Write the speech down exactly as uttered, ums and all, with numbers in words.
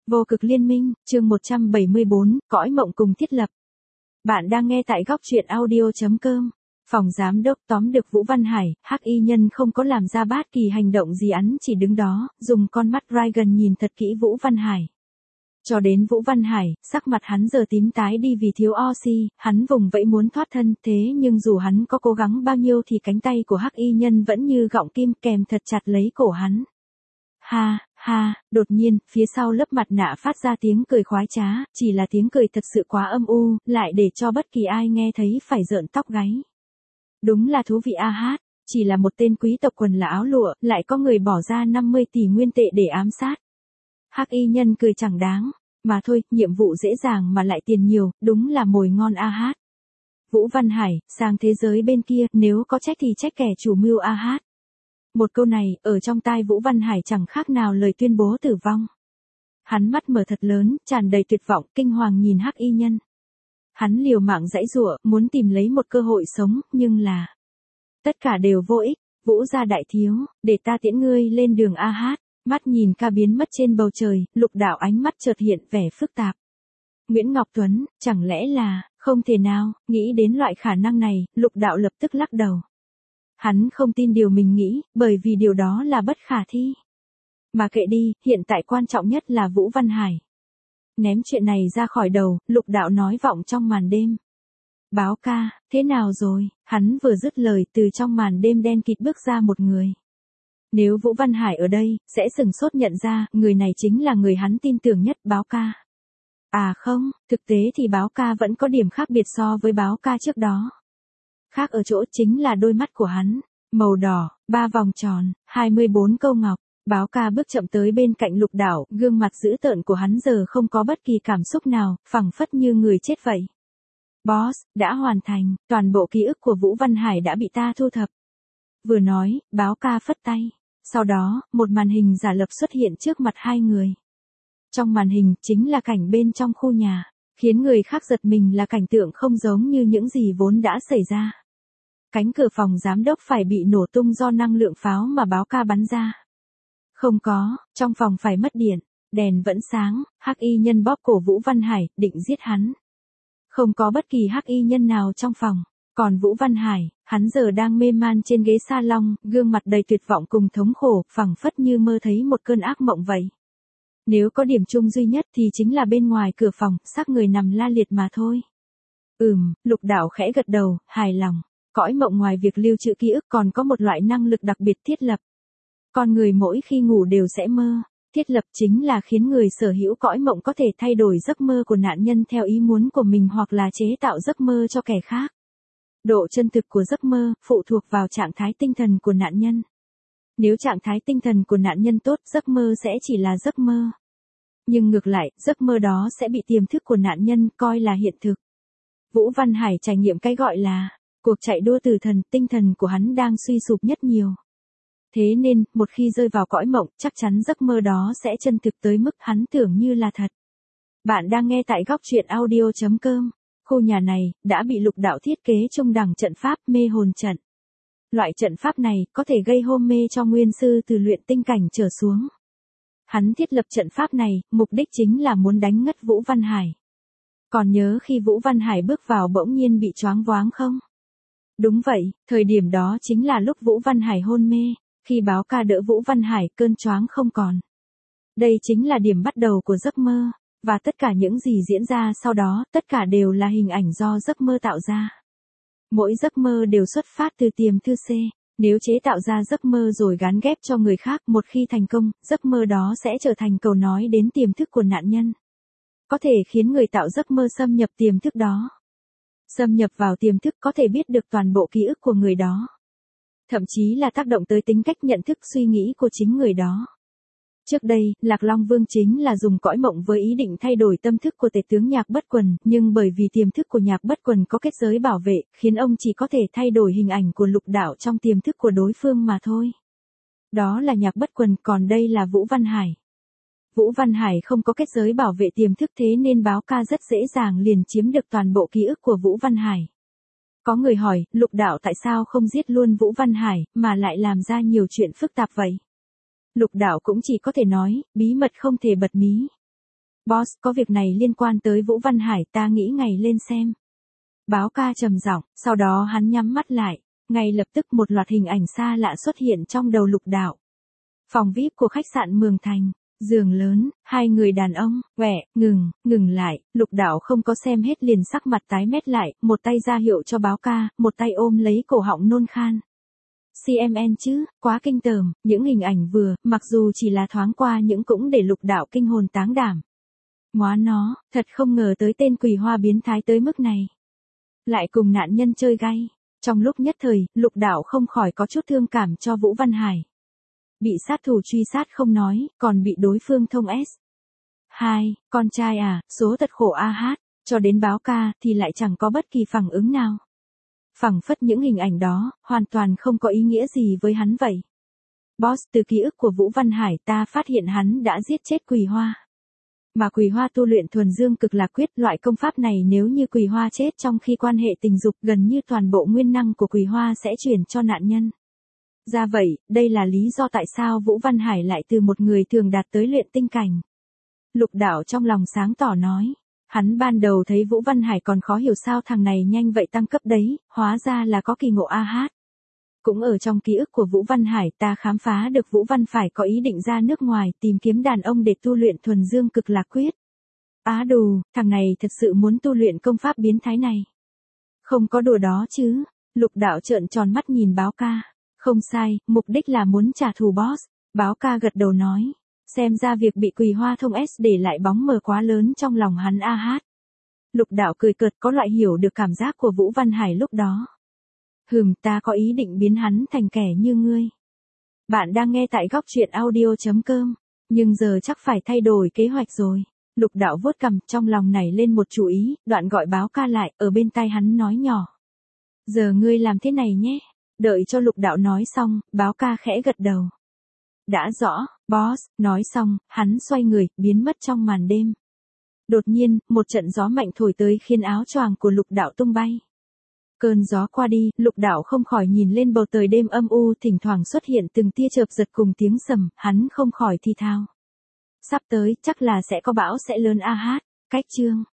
Vô cực liên minh, chương một trăm bảy mươi bốn, cõi mộng cùng thiết lập. Bạn đang nghe tại góc truyện audio.com. Phòng giám đốc tóm được Vũ Văn Hải, hắc y nhân không có làm ra bất kỳ hành động gì, hắn chỉ đứng đó, dùng con mắt Reagan nhìn thật kỹ Vũ Văn Hải. Cho đến Vũ Văn Hải, sắc mặt hắn giờ tím tái đi vì thiếu oxy, hắn vùng vẫy muốn thoát thân, thế nhưng dù hắn có cố gắng bao nhiêu thì cánh tay của hắc y nhân vẫn như gọng kim kèm thật chặt lấy cổ hắn. Ha, ha, đột nhiên, phía sau lớp mặt nạ phát ra tiếng cười khoái trá, chỉ là tiếng cười thật sự quá âm u, lại để cho bất kỳ ai nghe thấy phải rợn tóc gáy. Đúng là thú vị a hát, chỉ là một tên quý tộc quần là áo lụa, lại có người bỏ ra năm mươi tỷ nguyên tệ để ám sát. Hắc y nhân cười chẳng đáng, mà thôi, nhiệm vụ dễ dàng mà lại tiền nhiều, đúng là mồi ngon a hát. Vũ Văn Hải, sang thế giới bên kia, nếu có trách thì trách kẻ chủ mưu a hát. Một câu này, ở trong tai Vũ Văn Hải chẳng khác nào lời tuyên bố tử vong. Hắn mắt mở thật lớn, tràn đầy tuyệt vọng, kinh hoàng nhìn hắc y nhân. Hắn liều mạng giãy giụa, muốn tìm lấy một cơ hội sống, nhưng là... tất cả đều vô ích. Vũ gia đại thiếu, để ta tiễn ngươi lên đường a hát. Mắt nhìn ca biến mất trên bầu trời, Lục Đạo ánh mắt chợt hiện vẻ phức tạp. Nguyễn Ngọc Tuấn, chẳng lẽ là... không thể nào, nghĩ đến loại khả năng này, Lục Đạo lập tức lắc đầu. Hắn không tin điều mình nghĩ, bởi vì điều đó là bất khả thi. Mà kệ đi, hiện tại quan trọng nhất là Vũ Văn Hải. Ném chuyện này ra khỏi đầu, Lục Đạo nói vọng trong màn đêm. Báo ca, thế nào rồi? Hắn vừa dứt lời, từ trong màn đêm đen kịt bước ra một người. Nếu Vũ Văn Hải ở đây, sẽ sừng sốt nhận ra, người này chính là người hắn tin tưởng nhất, Báo ca. À không, thực tế thì Báo ca vẫn có điểm khác biệt so với Báo ca trước đó. Khác ở chỗ chính là đôi mắt của hắn, màu đỏ, ba vòng tròn, hai mươi bốn câu ngọc. Báo ca bước chậm tới bên cạnh Lục Đạo, gương mặt dữ tợn của hắn giờ không có bất kỳ cảm xúc nào, phẳng phất như người chết vậy. Boss, đã hoàn thành, toàn bộ ký ức của Vũ Văn Hải đã bị ta thu thập. Vừa nói, Báo ca phất tay. Sau đó, một màn hình giả lập xuất hiện trước mặt hai người. Trong màn hình, chính là cảnh bên trong khu nhà. Khiến người khác giật mình là cảnh tượng không giống như những gì vốn đã xảy ra. Cánh cửa phòng giám đốc phải bị nổ tung do năng lượng pháo mà Báo ca bắn ra. Không có, trong phòng phải mất điện, đèn vẫn sáng, hắc y nhân bóp cổ Vũ Văn Hải, định giết hắn. Không có bất kỳ hắc y nhân nào trong phòng, còn Vũ Văn Hải, hắn giờ đang mê man trên ghế salon, gương mặt đầy tuyệt vọng cùng thống khổ, phẳng phất như mơ thấy một cơn ác mộng vậy. Nếu có điểm chung duy nhất thì chính là bên ngoài cửa phòng, xác người nằm la liệt mà thôi. Ừm, Lục Đạo khẽ gật đầu, hài lòng. Cõi mộng ngoài việc lưu trữ ký ức còn có một loại năng lực đặc biệt thiết lập. Con người mỗi khi ngủ đều sẽ mơ. Thiết lập chính là khiến người sở hữu cõi mộng có thể thay đổi giấc mơ của nạn nhân theo ý muốn của mình hoặc là chế tạo giấc mơ cho kẻ khác. Độ chân thực của giấc mơ phụ thuộc vào trạng thái tinh thần của nạn nhân. Nếu trạng thái tinh thần của nạn nhân tốt, giấc mơ sẽ chỉ là giấc mơ. Nhưng ngược lại, giấc mơ đó sẽ bị tiềm thức của nạn nhân coi là hiện thực. Vũ Văn Hải trải nghiệm cái gọi là cuộc chạy đua tử thần, tinh thần của hắn đang suy sụp nhất nhiều. Thế nên, một khi rơi vào cõi mộng, chắc chắn giấc mơ đó sẽ chân thực tới mức hắn tưởng như là thật. Bạn đang nghe tại góc truyện audio.com. Khu nhà này, đã bị Lục Đạo thiết kế trung đẳng trận pháp mê hồn trận. Loại trận pháp này, có thể gây hôn mê cho nguyên sư từ luyện tinh cảnh trở xuống. Hắn thiết lập trận pháp này, mục đích chính là muốn đánh ngất Vũ Văn Hải. Còn nhớ khi Vũ Văn Hải bước vào bỗng nhiên bị choáng váng không? Đúng vậy, thời điểm đó chính là lúc Vũ Văn Hải hôn mê, khi Báo ca đỡ Vũ Văn Hải cơn choáng không còn. Đây chính là điểm bắt đầu của giấc mơ, và tất cả những gì diễn ra sau đó, tất cả đều là hình ảnh do giấc mơ tạo ra. Mỗi giấc mơ đều xuất phát từ tiềm thư C, nếu chế tạo ra giấc mơ rồi gán ghép cho người khác, một khi thành công, giấc mơ đó sẽ trở thành cầu nói đến tiềm thức của nạn nhân. Có thể khiến người tạo giấc mơ xâm nhập tiềm thức đó. Xâm nhập vào tiềm thức có thể biết được toàn bộ ký ức của người đó. Thậm chí là tác động tới tính cách nhận thức suy nghĩ của chính người đó. Trước đây, Lạc Long Vương chính là dùng cõi mộng với ý định thay đổi tâm thức của tể tướng Nhạc Bất Quần, nhưng bởi vì tiềm thức của Nhạc Bất Quần có kết giới bảo vệ, khiến ông chỉ có thể thay đổi hình ảnh của Lục Đạo trong tiềm thức của đối phương mà thôi. Đó là Nhạc Bất Quần, còn đây là Vũ Văn Hải. Vũ Văn Hải không có kết giới bảo vệ tiềm thức, thế nên Báo ca rất dễ dàng liền chiếm được toàn bộ ký ức của Vũ Văn Hải. Có người hỏi, Lục Đạo tại sao không giết luôn Vũ Văn Hải, mà lại làm ra nhiều chuyện phức tạp vậy? Lục Đạo cũng chỉ có thể nói, bí mật không thể bật mí. Boss, có việc này liên quan tới Vũ Văn Hải, ta nghĩ ngày lên xem. Báo ca trầm giọng, sau đó hắn nhắm mắt lại. Ngay lập tức một loạt hình ảnh xa lạ xuất hiện trong đầu Lục Đạo. Phòng vi ai pi của khách sạn Mường Thành, giường lớn, hai người đàn ông, quẹ, ngừng, ngừng lại, Lục Đạo không có xem hết liền sắc mặt tái mét lại, một tay ra hiệu cho báo ca, một tay ôm lấy cổ họng nôn khan. xê em en chứ, quá kinh tởm, những hình ảnh vừa, mặc dù chỉ là thoáng qua những cũng để Lục Đạo kinh hồn táng đảm. Ngoá nó, thật không ngờ tới tên quỳ hoa biến thái tới mức này. Lại cùng nạn nhân chơi gay. Trong lúc nhất thời, Lục Đạo không khỏi có chút thương cảm cho Vũ Văn Hải. Bị sát thủ truy sát không nói, còn bị đối phương thông S. hai, con trai à, số thật khổ a hát, cho đến báo ca thì lại chẳng có bất kỳ phản ứng nào. Phảng phất những hình ảnh đó, hoàn toàn không có ý nghĩa gì với hắn vậy. Boss, từ ký ức của Vũ Văn Hải ta phát hiện hắn đã giết chết Quỳ Hoa. Mà Quỳ Hoa tu luyện thuần dương cực lạc quyết, loại công pháp này nếu như Quỳ Hoa chết trong khi quan hệ tình dục, gần như toàn bộ nguyên năng của Quỳ Hoa sẽ chuyển cho nạn nhân. Ra vậy, đây là lý do tại sao Vũ Văn Hải lại từ một người thường đạt tới luyện tinh cảnh. Lục Đạo trong lòng sáng tỏ nói. Hắn ban đầu thấy Vũ Văn Hải còn khó hiểu sao thằng này nhanh vậy tăng cấp đấy, hóa ra là có kỳ ngộ a hát. Cũng ở trong ký ức của Vũ Văn Hải ta khám phá được Vũ Văn phải có ý định ra nước ngoài tìm kiếm đàn ông để tu luyện thuần dương cực lạc quyết. Á đù, thằng này thật sự muốn tu luyện công pháp biến thái này. Không có đùa đó chứ. Lục Đạo trợn tròn mắt nhìn báo ca. Không sai, mục đích là muốn trả thù boss. Báo ca gật đầu nói. Xem ra việc bị Quỳ Hoa thông S để lại bóng mờ quá lớn trong lòng hắn a hát. Lục Đạo cười cợt, có loại hiểu được cảm giác của Vũ Văn Hải lúc đó. Hừm, ta có ý định biến hắn thành kẻ như ngươi. Bạn đang nghe tại góc truyện audio chấm com. Nhưng giờ chắc phải thay đổi kế hoạch rồi. Lục Đạo vuốt cằm, trong lòng nảy lên một chủ ý, đoạn gọi báo ca lại, ở bên tai hắn nói nhỏ. Giờ ngươi làm thế này nhé. Đợi cho Lục Đạo nói xong, báo ca khẽ gật đầu. Đã rõ, boss, nói xong, hắn xoay người, biến mất trong màn đêm. Đột nhiên, một trận gió mạnh thổi tới khiến áo choàng của Lục Đạo tung bay. Cơn gió qua đi, Lục Đạo không khỏi nhìn lên bầu trời đêm âm u, thỉnh thoảng xuất hiện từng tia chớp giật cùng tiếng sầm, hắn không khỏi thì thào. Sắp tới, chắc là sẽ có bão sẽ lớn a hát, cách chương.